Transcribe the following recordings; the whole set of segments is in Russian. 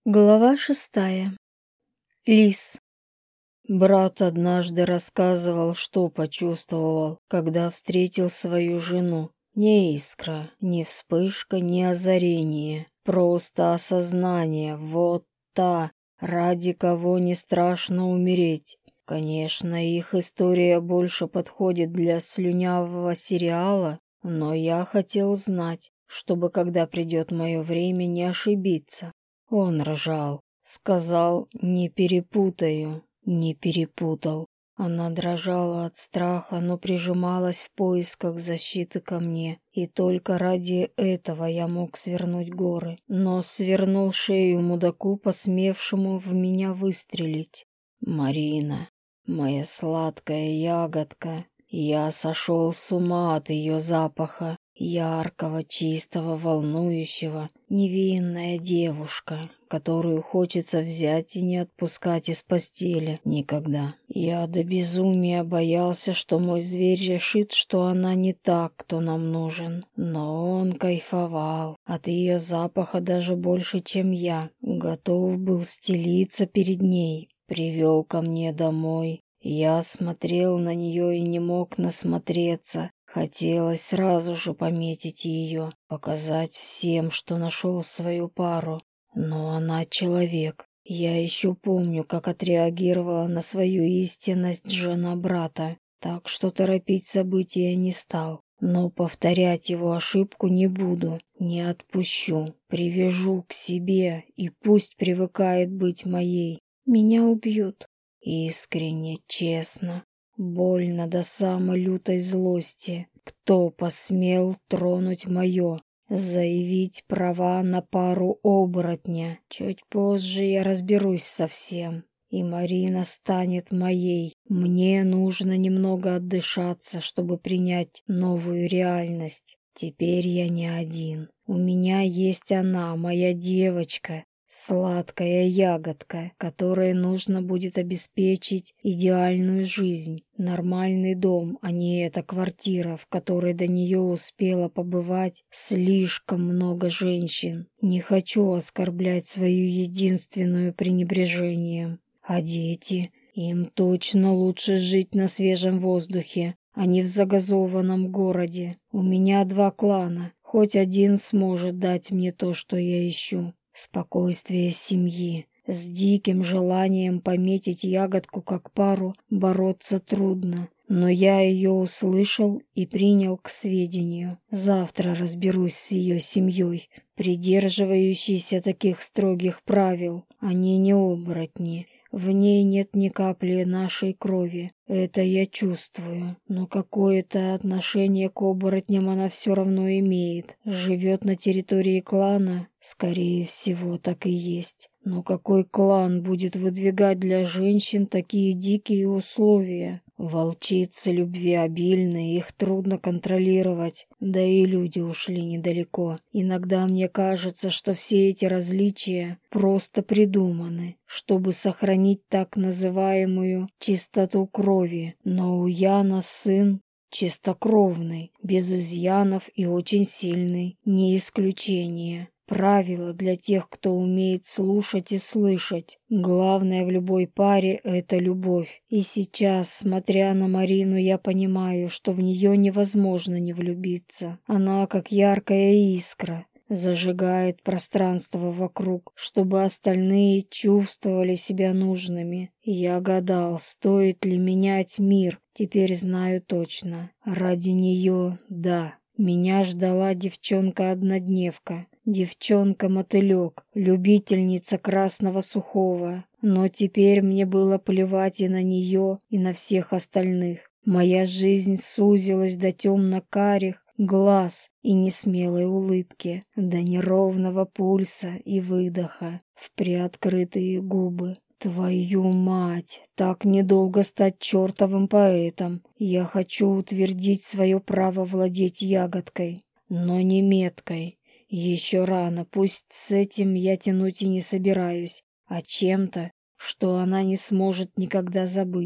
Глава 6. Лис. Брат однажды рассказывал, что почувствовал, когда встретил свою жену. Не искра, не вспышка, не озарение, просто осознание, вот та, ради кого не страшно умереть. Конечно, их история больше подходит для слюнявого сериала, но я хотел знать, чтобы, когда придет мое время, не ошибиться. Он ржал, сказал: «Не перепутаю». Не перепутал. Она дрожала от страха, но прижималась в поисках защиты ко мне. И только ради этого я мог свернуть горы. Но свернул шею мудаку, посмевшему в меня выстрелить. Марина, моя сладкая ягодка. Я сошел с ума от ее запаха. Яркого, чистого, волнующего, невинная девушка, которую хочется взять и не отпускать из постели никогда. Я до безумия боялся, что мой зверь решит, что она не та, кто нам нужен. Но он кайфовал от ее запаха даже больше, чем я. Готов был стелиться перед ней. Привел ко мне домой. Я смотрел на нее и не мог насмотреться. Хотелось сразу же пометить ее, показать всем, что нашел свою пару. Но она человек. Я еще помню, как отреагировала на свою истинность жена брата, так что торопить события не стал. Но повторять его ошибку не буду, не отпущу, привяжу к себе, и пусть привыкает быть моей. Меня убьют. Искренне, честно. Больно до самой лютой злости. Кто посмел тронуть мое, заявить права на пару оборотня? Чуть позже я разберусь со всем, и Марина станет моей. Мне нужно немного отдышаться, чтобы принять новую реальность. Теперь я не один. У меня есть она, моя девочка. Сладкая ягодка, которой нужно будет обеспечить идеальную жизнь, нормальный дом, а не эта квартира, в которой до нее успело побывать слишком много женщин. Не хочу оскорблять свою единственную пренебрежением. А дети? Им точно лучше жить на свежем воздухе, а не в загазованном городе. У меня 2 клана, хоть один сможет дать мне то, что я ищу. Спокойствие семьи. С диким желанием пометить ягодку как пару бороться трудно, но я ее услышал и принял к сведению. Завтра разберусь с ее семьей, придерживающейся таких строгих правил. Они не оборотни. В ней нет ни капли нашей крови. Это я чувствую. Но какое-то отношение к оборотням она все равно имеет. Живет на территории клана? Скорее всего, так и есть. Но какой клан будет выдвигать для женщин такие дикие условия? Волчицы любвеобильны, их трудно контролировать. Да и люди ушли недалеко. Иногда мне кажется, что все эти различия просто придуманы, чтобы сохранить так называемую чистоту крови. Но у Яна сын чистокровный, без изъянов и очень сильный, не исключение. Правило для тех, кто умеет слушать и слышать. Главное в любой паре — это любовь. И сейчас, смотря на Марину, я понимаю, что в нее невозможно не влюбиться. Она как яркая искра, зажигает пространство вокруг, чтобы остальные чувствовали себя нужными. Я гадал, стоит ли менять мир. Теперь знаю точно. Ради нее — да. Меня ждала девчонка-однодневка. Девчонка-мотылек, любительница красного сухого. Но теперь мне было плевать и на нее, и на всех остальных. Моя жизнь сузилась до темно-карих глаз и несмелой улыбки, до неровного пульса и выдоха в приоткрытые губы. Твою мать, так недолго стать чертовым поэтом. Я хочу утвердить свое право владеть ягодкой, но не меткой. Еще рано, пусть с этим я тянуть и не собираюсь, а чем-то, что она не сможет никогда забыть.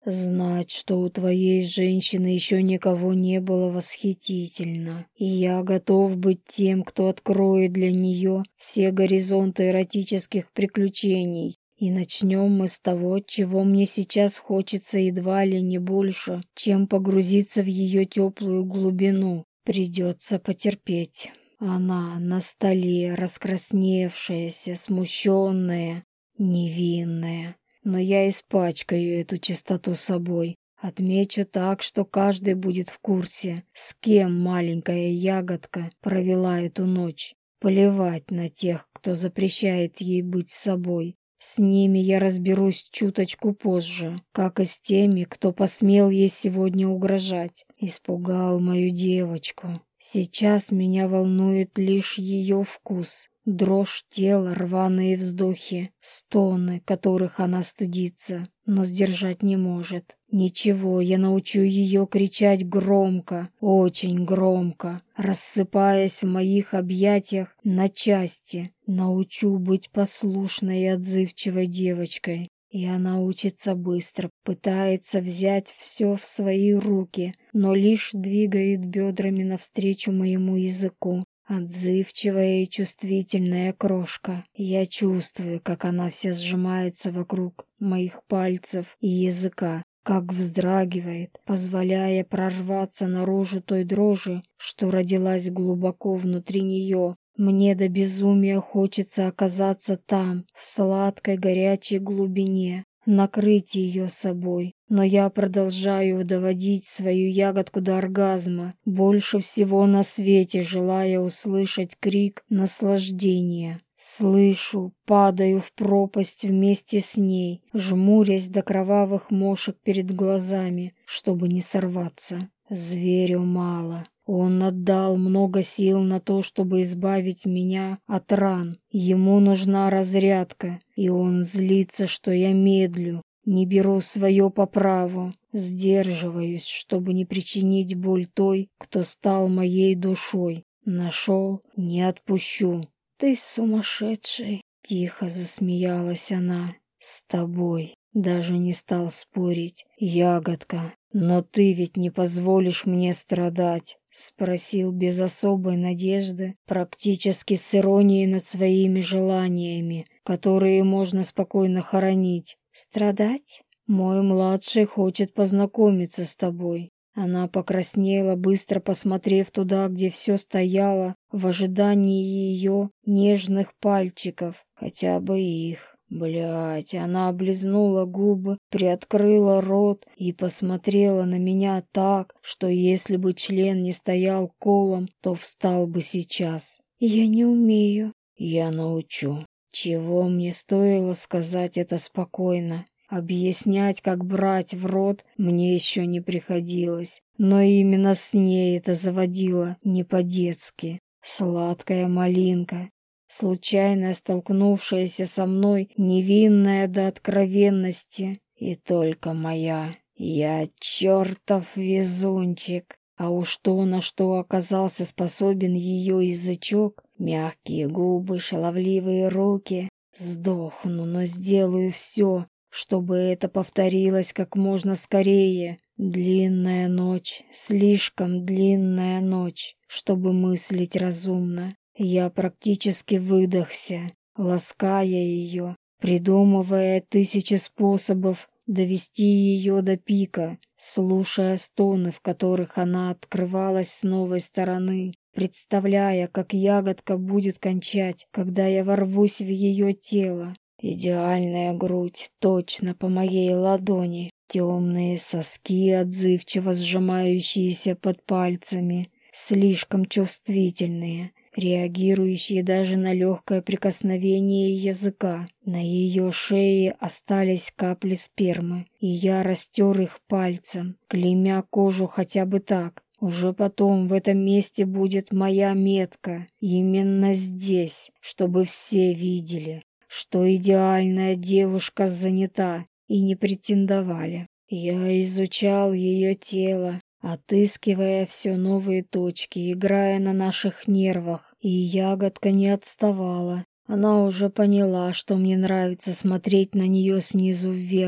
Знать, что у твоей женщины еще никого не было, восхитительно, и я готов быть тем, кто откроет для нее все горизонты эротических приключений. И начнем мы с того, чего мне сейчас хочется едва ли не больше, чем погрузиться в ее теплую глубину. Придется потерпеть. Она на столе, раскрасневшаяся, смущенная, невинная. Но я испачкаю эту чистоту собой. Отмечу так, что каждый будет в курсе, с кем маленькая ягодка провела эту ночь. Плевать на тех, кто запрещает ей быть собой. С ними я разберусь чуточку позже, как и с теми, кто посмел ей сегодня угрожать. Испугал мою девочку. Сейчас меня волнует лишь ее вкус. Дрожь тела, рваные вздохи, стоны, которых она стыдится, но сдержать не может. Ничего, я научу ее кричать громко, очень громко, рассыпаясь в моих объятиях на части. Научу быть послушной и отзывчивой девочкой. И она учится быстро, пытается взять все в свои руки, но лишь двигает бедрами навстречу моему языку. Отзывчивая и чувствительная крошка. Я чувствую, как она вся сжимается вокруг моих пальцев и языка, как вздрагивает, позволяя прорваться наружу той дрожи, что родилась глубоко внутри нее. Мне до безумия хочется оказаться там, в сладкой горячей глубине, накрыть ее собой. Но я продолжаю доводить свою ягодку до оргазма, больше всего на свете желая услышать крик наслаждения. Слышу, падаю в пропасть вместе с ней, жмурясь до кровавых мошек перед глазами, чтобы не сорваться. Зверю мало. Он отдал много сил на то, чтобы избавить меня от ран. Ему нужна разрядка, и он злится, что я медлю, не беру свое по праву, сдерживаюсь, чтобы не причинить боль той, кто стал моей душой. Нашел, не отпущу. Ты сумасшедший, тихо засмеялась она. С тобой. Даже не стал спорить. Ягодка, но ты ведь не позволишь мне страдать. Спросил без особой надежды, практически с иронией над своими желаниями, которые можно спокойно хоронить. «Страдать? Мой младший хочет познакомиться с тобой». Она покраснела, быстро посмотрев туда, где все стояло, в ожидании ее нежных пальчиков, хотя бы их. Блядь, она облизнула губы, приоткрыла рот и посмотрела на меня так, что если бы член не стоял колом, то встал бы сейчас. «Я не умею». «Я научу». Чего мне стоило сказать это спокойно? Объяснять, как брать в рот, мне еще не приходилось. Но именно с ней это заводило не по-детски. Сладкая малинка. Случайно столкнувшаяся со мной, невинная до откровенности, и только моя. Я чертов везунчик. А уж то, на что оказался способен ее язычок, мягкие губы, шаловливые руки. Сдохну, но сделаю все, чтобы это повторилось как можно скорее. Длинная ночь, слишком длинная ночь, чтобы мыслить разумно. Я практически выдохся, лаская ее, придумывая тысячи способов довести ее до пика, слушая стоны, в которых она открывалась с новой стороны, представляя, как ягодка будет кончать, когда я ворвусь в ее тело. Идеальная грудь, точно по моей ладони, темные соски, отзывчиво сжимающиеся под пальцами, слишком чувствительные, реагирующие даже на легкое прикосновение языка. На ее шее остались капли спермы, и я растер их пальцем, клеймя кожу хотя бы так. Уже потом в этом месте будет моя метка, именно здесь, чтобы все видели, что идеальная девушка занята и не претендовали. Я изучал ее тело, отыскивая все новые точки, играя на наших нервах, и ягодка не отставала. Она уже поняла, что мне нравится смотреть на нее снизу вверх,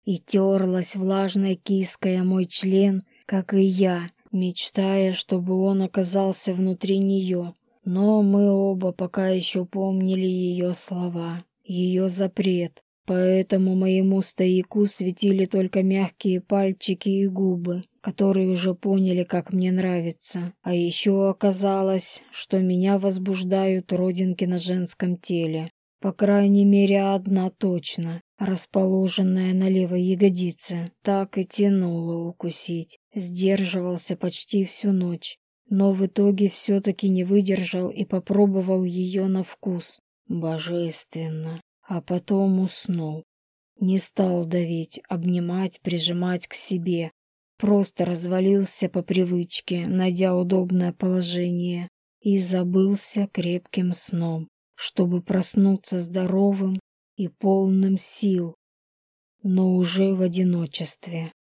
и терлась влажной киской о мой член, как и я, мечтая, чтобы он оказался внутри нее. Но мы оба пока еще помнили ее слова, ее запрет, поэтому моему стояку светили только мягкие пальчики и губы, которые уже поняли, как мне нравится. А еще оказалось, что меня возбуждают родинки на женском теле. По крайней мере, одна точно, расположенная на левой ягодице, так и тянула укусить. Сдерживался почти всю ночь, но в итоге все-таки не выдержал и попробовал ее на вкус. Божественно. А потом уснул. Не стал давить, обнимать, прижимать к себе. Просто развалился по привычке, найдя удобное положение, и забылся крепким сном, чтобы проснуться здоровым и полным сил, но уже в одиночестве.